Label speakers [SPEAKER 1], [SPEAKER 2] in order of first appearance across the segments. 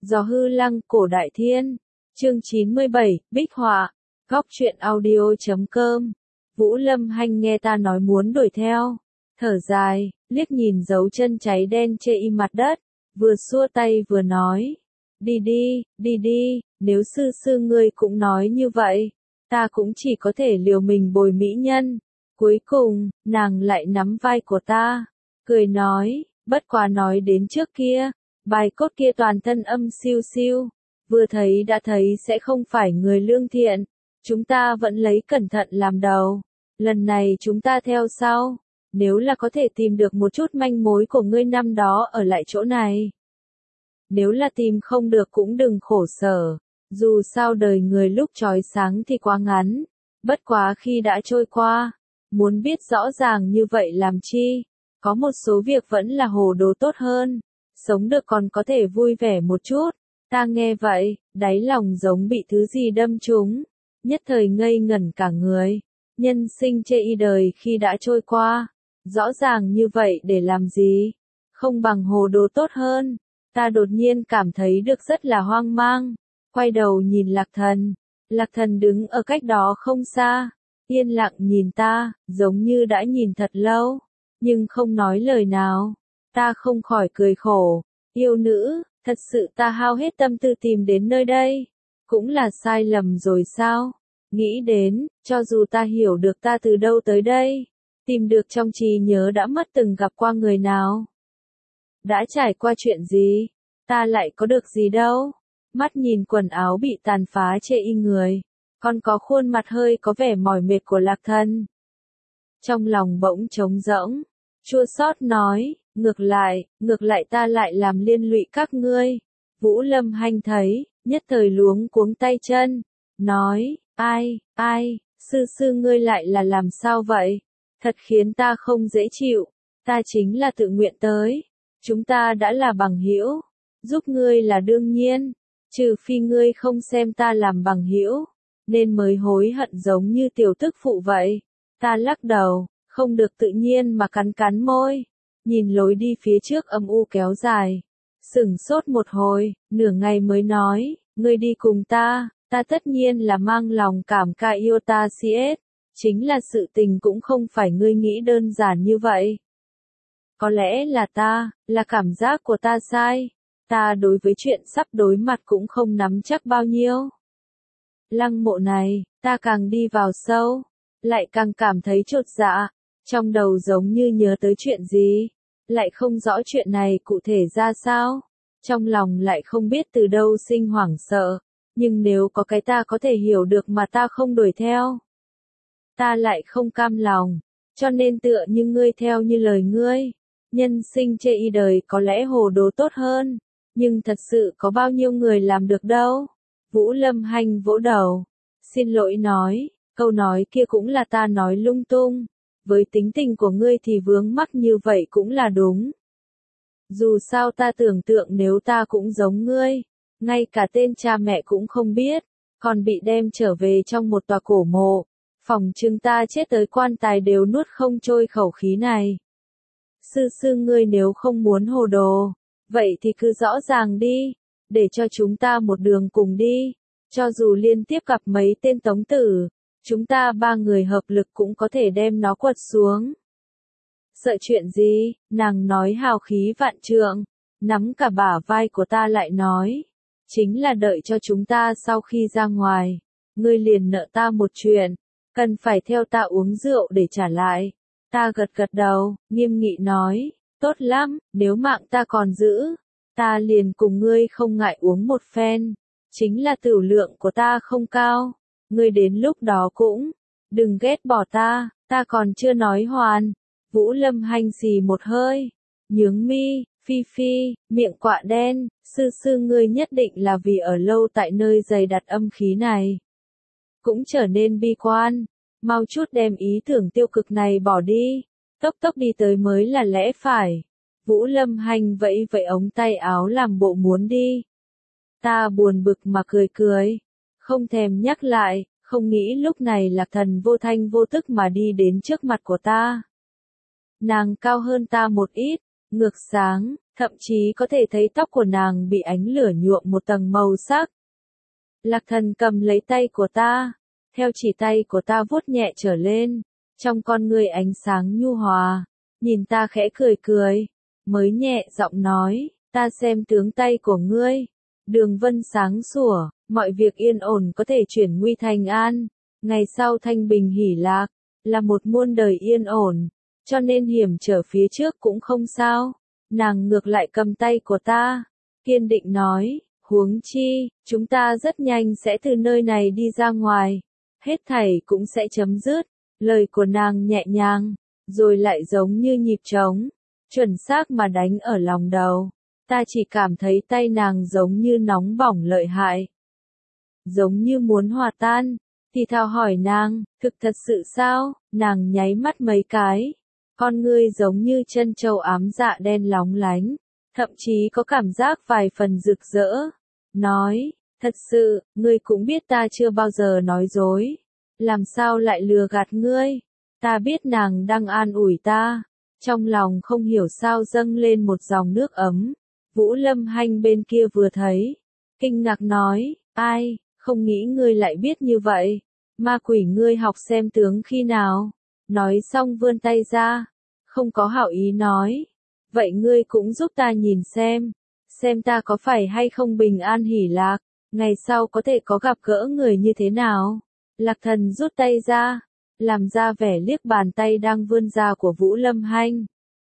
[SPEAKER 1] Gió hư lăng cổ đại thiên. Chương 97, Bích họa. Góc truyện audio.com. Vũ Lâm Hanh nghe ta nói muốn đuổi theo. Thở dài, liếc nhìn dấu chân cháy đen chê y mặt đất. Vừa xua tay vừa nói. Đi đi, nếu sư ngươi cũng nói như vậy. Ta cũng chỉ có thể liều mình bồi mỹ nhân. Cuối cùng, nàng lại nắm vai của ta. Cười nói, bất quá nói đến trước kia. Bài cốt kia toàn thân âm siêu siêu. Vừa thấy đã thấy sẽ không phải người lương thiện. Chúng ta vẫn lấy cẩn thận làm đầu. Lần này chúng ta theo sau. Nếu là có thể tìm được một chút manh mối của ngươi năm đó ở lại chỗ này. Nếu là tìm không được cũng đừng khổ sở. Dù sao đời người lúc trói sáng thì quá ngắn. Bất quá khi đã trôi qua. Muốn biết rõ ràng như vậy làm chi. Có một số việc vẫn là hồ đồ tốt hơn. Sống được còn có thể vui vẻ một chút. Ta nghe vậy, đáy lòng giống bị thứ gì đâm trúng. Nhất thời ngây ngẩn cả người. Nhân sinh chê y đời khi đã trôi qua. Rõ ràng như vậy để làm gì? Không bằng hồ đồ tốt hơn. Ta đột nhiên cảm thấy được rất là hoang mang. Quay đầu nhìn Lạc Thần. Lạc Thần đứng ở cách đó không xa. Yên lặng nhìn ta, giống như đã nhìn thật lâu. Nhưng không nói lời nào. Ta không khỏi cười khổ. Yêu nữ, thật sự ta hao hết tâm tư tìm đến nơi đây. Cũng là sai lầm rồi sao? Nghĩ đến, cho dù ta hiểu được ta từ đâu tới đây. Tìm được trong trí nhớ đã mất từng gặp qua người nào. Đã trải qua chuyện gì? Ta lại có được gì đâu? Mắt nhìn quần áo bị tàn phá chê y người. Còn có khuôn mặt hơi có vẻ mỏi mệt của Lạc Thần. Trong lòng bỗng trống rỗng. Chua xót nói, ngược lại ta lại làm liên lụy các ngươi. Vũ Lâm Hanh thấy, nhất thời luống cuống tay chân. Nói, ai, sư ngươi lại là làm sao vậy? Thật khiến ta không dễ chịu. Ta chính là tự nguyện tới. Chúng ta đã là bằng hữu. Giúp ngươi là đương nhiên. Trừ phi ngươi không xem ta làm bằng hữu. Nên mới hối hận giống như tiểu tức phụ vậy. Ta lắc đầu, không được tự nhiên mà cắn môi. Nhìn lối đi phía trước âm u kéo dài. Sửng sốt một hồi, nửa ngày mới nói, ngươi đi cùng ta tất nhiên là mang lòng cảm ca yêu ta siết. Chính là sự tình cũng không phải ngươi nghĩ đơn giản như vậy. Có lẽ là cảm giác của ta sai. Ta đối với chuyện sắp đối mặt cũng không nắm chắc bao nhiêu. Lăng mộ này, ta càng đi vào sâu, lại càng cảm thấy chột dạ. Trong đầu giống như nhớ tới chuyện gì, lại không rõ chuyện này cụ thể ra sao. Trong lòng lại không biết từ đâu sinh hoảng sợ. Nhưng nếu có cái ta có thể hiểu được mà ta không đuổi theo. Ta lại không cam lòng. Cho nên tựa như ngươi theo như lời ngươi. Nhân sinh chê y đời có lẽ hồ đồ tốt hơn. Nhưng thật sự có bao nhiêu người làm được đâu. Vũ Lâm Hanh vỗ đầu. Xin lỗi nói, câu nói kia cũng là ta nói lung tung. Với tính tình của ngươi thì vướng mắc như vậy cũng là đúng. Dù sao ta tưởng tượng nếu ta cũng giống ngươi. Ngay cả tên cha mẹ cũng không biết. Còn bị đem trở về trong một tòa cổ mộ. Phòng chừng ta chết tới quan tài đều nuốt không trôi khẩu khí này. Sư ngươi nếu không muốn hồ đồ. Vậy thì cứ rõ ràng đi. Để cho chúng ta một đường cùng đi. Cho dù liên tiếp gặp mấy tên tống tử. Chúng ta ba người hợp lực cũng có thể đem nó quật xuống. Sợ chuyện gì? Nàng nói hào khí vạn trượng. Nắm cả bả vai của ta lại nói. Chính là đợi cho chúng ta sau khi ra ngoài. Ngươi liền nợ ta một chuyện. Cần phải theo ta uống rượu để trả lại. Ta gật đầu, nghiêm nghị nói. Tốt lắm, nếu mạng ta còn giữ. Ta liền cùng ngươi không ngại uống một phen. Chính là tửu lượng của ta không cao. Ngươi đến lúc đó cũng. Đừng ghét bỏ ta còn chưa nói hoàn. Vũ Lâm Hanh xì một hơi. Nhướng mi, phi, miệng quạ đen. Sư ngươi nhất định là vì ở lâu tại nơi dày đặt âm khí này. Cũng trở nên bi quan. Mau chút đem ý tưởng tiêu cực này bỏ đi. Tốc đi tới mới là lẽ phải. Vũ Lâm Hanh vẫy ống tay áo làm bộ muốn đi. Ta buồn bực mà cười. Không thèm nhắc lại, không nghĩ lúc này Lạc Thần vô thanh vô tức mà đi đến trước mặt của ta. Nàng cao hơn ta một ít, ngược sáng, thậm chí có thể thấy tóc của nàng bị ánh lửa nhuộm một tầng màu sắc. Lạc Thần cầm lấy tay của ta, theo chỉ tay của ta vuốt nhẹ trở lên, trong con ngươi ánh sáng nhu hòa, nhìn ta khẽ cười cười, mới nhẹ giọng nói, ta xem tướng tay của ngươi, đường vân sáng sủa, mọi việc yên ổn có thể chuyển nguy thành an, ngày sau thanh bình hỷ lạc, là một muôn đời yên ổn, cho nên hiểm trở phía trước cũng không sao. Nàng ngược lại cầm tay của ta, kiên định nói, huống chi, chúng ta rất nhanh sẽ từ nơi này đi ra ngoài, hết thảy cũng sẽ chấm dứt. Lời của nàng nhẹ nhàng, rồi lại giống như nhịp trống, chuẩn xác mà đánh ở lòng đầu. Ta chỉ cảm thấy tay nàng giống như nóng bỏng lợi hại, giống như muốn hòa tan. Thì thào hỏi nàng, thực thật sự sao? Nàng nháy mắt mấy cái, con ngươi giống như chân châu ám dạ đen lóng lánh, thậm chí có cảm giác vài phần rực rỡ. Nói, thật sự, ngươi cũng biết ta chưa bao giờ nói dối, làm sao lại lừa gạt ngươi? Ta biết nàng đang an ủi ta, trong lòng không hiểu sao dâng lên một dòng nước ấm. Vũ Lâm Hanh bên kia vừa thấy, kinh ngạc nói, ai, không nghĩ ngươi lại biết như vậy, ma quỷ ngươi học xem tướng khi nào? Nói xong vươn tay ra, không có hảo ý nói, vậy ngươi cũng giúp ta nhìn xem ta có phải hay không bình an hỷ lạc, ngày sau có thể có gặp gỡ người như thế nào? Lạc Thần rút tay ra, làm ra vẻ liếc bàn tay đang vươn ra của Vũ Lâm Hanh.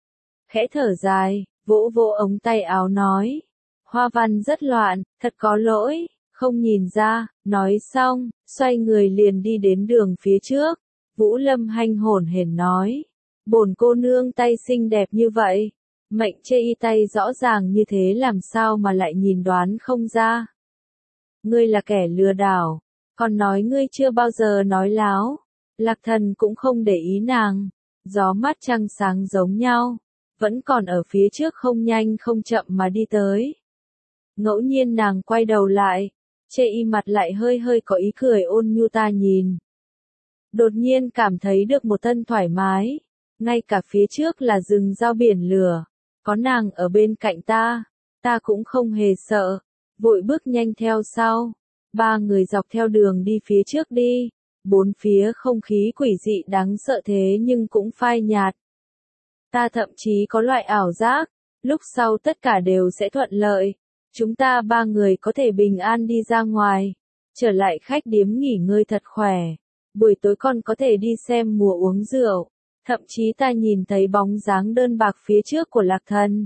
[SPEAKER 1] Khẽ thở dài, vỗ vỗ ống tay áo nói, hoa văn rất loạn, thật có lỗi, không nhìn ra. Nói xong, xoay người liền đi đến đường phía trước. Vũ Lâm Hanh hổn hển nói, bổn cô nương tay xinh đẹp như vậy, mệnh chê y tay rõ ràng như thế làm sao mà lại nhìn đoán không ra? Ngươi là kẻ lừa đảo, còn nói ngươi chưa bao giờ nói láo. Lạc Thần cũng không để ý nàng, gió mát trăng sáng giống nhau, vẫn còn ở phía trước không nhanh không chậm mà đi tới. Ngẫu nhiên nàng quay đầu lại, chê y mặt lại hơi hơi có ý cười ôn nhu ta nhìn. Đột nhiên cảm thấy được một thân thoải mái, ngay cả phía trước là rừng rao biển lửa, có nàng ở bên cạnh ta cũng không hề sợ, vội bước nhanh theo sau. Ba người dọc theo đường đi phía trước đi, bốn phía không khí quỷ dị đáng sợ thế nhưng cũng phai nhạt. Ta thậm chí có loại ảo giác, lúc sau tất cả đều sẽ thuận lợi, chúng ta ba người có thể bình an đi ra ngoài, trở lại khách điếm nghỉ ngơi thật khỏe, buổi tối còn có thể đi xem mùa uống rượu, thậm chí ta nhìn thấy bóng dáng đơn bạc phía trước của Lạc Thần.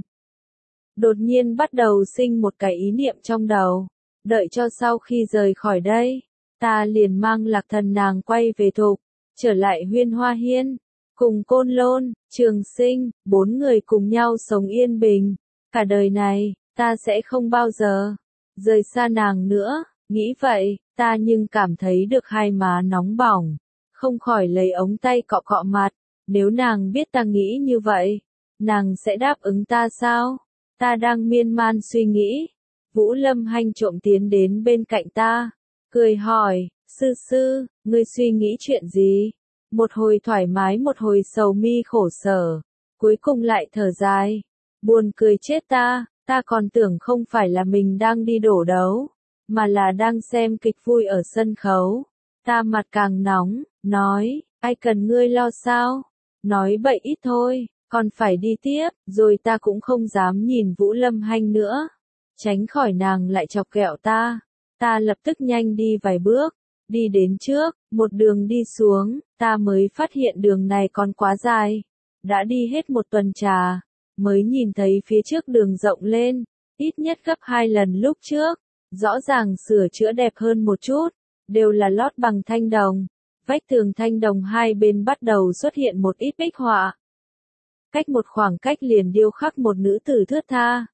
[SPEAKER 1] Đột nhiên bắt đầu sinh một cái ý niệm trong đầu, đợi cho sau khi rời khỏi đây, ta liền mang Lạc Thần nàng quay về Thục, trở lại Huyên Hoa Hiên, cùng Côn Lôn, Trường Sinh, bốn người cùng nhau sống yên bình. Cả đời này, ta sẽ không bao giờ rời xa nàng nữa. Nghĩ vậy, ta nhưng cảm thấy được hai má nóng bỏng, không khỏi lấy ống tay cọ cọ mặt. Nếu nàng biết ta nghĩ như vậy, nàng sẽ đáp ứng ta sao? Ta đang miên man suy nghĩ. Vũ Lâm Hanh trộm tiến đến bên cạnh ta, cười hỏi, sư, ngươi suy nghĩ chuyện gì? Một hồi thoải mái một hồi sầu mi khổ sở, cuối cùng lại thở dài, buồn cười chết ta còn tưởng không phải là mình đang đi đổ đấu, mà là đang xem kịch vui ở sân khấu. Ta mặt càng nóng, nói, ai cần ngươi lo sao? Nói bậy ít thôi, còn phải đi tiếp, rồi ta cũng không dám nhìn Vũ Lâm Hanh nữa, tránh khỏi nàng lại chọc ghẹo ta. Ta lập tức nhanh đi vài bước, đi đến trước, một đường đi xuống, ta mới phát hiện đường này còn quá dài. Đã đi hết một tuần trà, mới nhìn thấy phía trước đường rộng lên, ít nhất gấp 2 lần lúc trước, rõ ràng sửa chữa đẹp hơn một chút, đều là lót bằng thanh đồng. Vách tường thanh đồng hai bên bắt đầu xuất hiện một ít bích họa. Cách một khoảng cách liền điêu khắc một nữ tử thướt tha.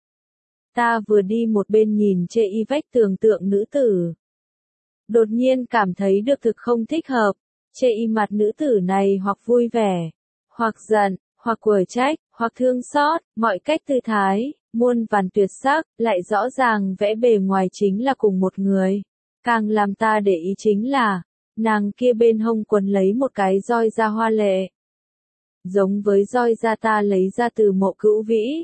[SPEAKER 1] Ta vừa đi một bên nhìn chê y vách tường tượng nữ tử. Đột nhiên cảm thấy được thực không thích hợp, chê y mặt nữ tử này hoặc vui vẻ, hoặc giận, hoặc quở trách, hoặc thương xót, mọi cách tư thái, muôn vàn tuyệt sắc, lại rõ ràng vẽ bề ngoài chính là cùng một người. Càng làm ta để ý chính là, nàng kia bên hông quấn lấy một cái roi da hoa lệ. Giống với roi da ta lấy ra từ Mộ Cửu Vĩ,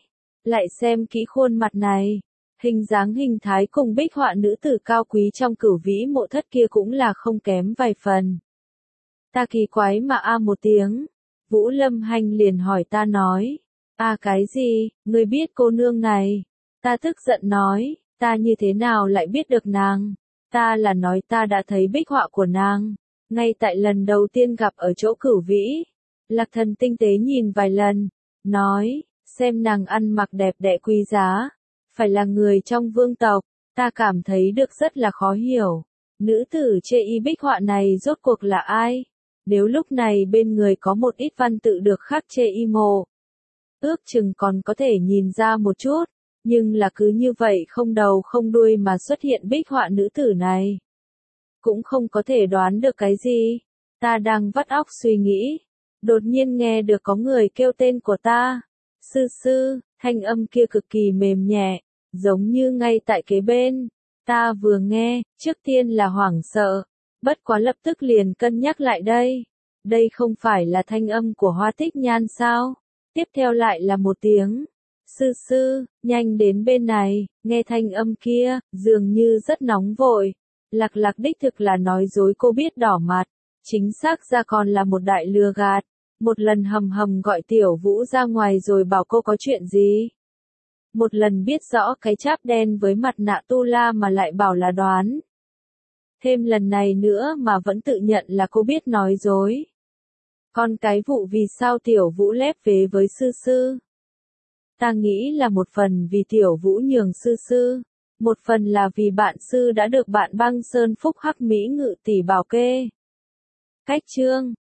[SPEAKER 1] Lại xem kỹ khuôn mặt này, hình dáng hình thái cùng bích họa nữ tử cao quý trong Cửu Vĩ Mộ Thất kia cũng là không kém vài phần. Ta kỳ quái mà một tiếng, Vũ Lâm Hanh liền hỏi ta nói, cái gì, ngươi biết cô nương này? Ta tức giận nói, ta như thế nào lại biết được nàng? Ta là nói ta đã thấy bích họa của nàng, ngay tại lần đầu tiên gặp ở chỗ Cửu Vĩ. Lạc Thần tinh tế nhìn vài lần, nói, xem nàng ăn mặc đẹp đẽ quý giá, phải là người trong vương tộc, ta cảm thấy được rất là khó hiểu. Nữ tử chê y bích họa này rốt cuộc là ai? Nếu lúc này bên người có một ít văn tự được khắc chê y mộ, ước chừng còn có thể nhìn ra một chút, nhưng là cứ như vậy không đầu không đuôi mà xuất hiện bích họa nữ tử này. Cũng không có thể đoán được cái gì. Ta đang vắt óc suy nghĩ, đột nhiên nghe được có người kêu tên của ta. Sư sư, thanh âm kia cực kỳ mềm nhẹ, giống như ngay tại kế bên. Ta vừa nghe, trước tiên là hoảng sợ, bất quá lập tức liền cân nhắc lại đây. Đây không phải là thanh âm của Hoa Tích Nhan sao? Tiếp theo lại là một tiếng. Sư sư, nhanh đến bên này, nghe thanh âm kia, dường như rất nóng vội. Lạc Lạc đích thực là nói dối, cô biết đỏ mặt. Chính xác ra còn là một đại lừa gạt. Một lần hầm hầm gọi Tiểu Vũ ra ngoài rồi bảo cô có chuyện gì. Một lần biết rõ cái cháp đen với mặt nạ tu la mà lại bảo là đoán. Thêm lần này nữa mà vẫn tự nhận là cô biết nói dối. Còn cái vụ vì sao Tiểu Vũ lép vế với sư sư. Ta nghĩ là một phần vì Tiểu Vũ nhường sư sư. Một phần là vì bạn sư đã được bạn Băng Sơn Phúc Hắc Mỹ Ngự tỷ bảo kê. Cách chương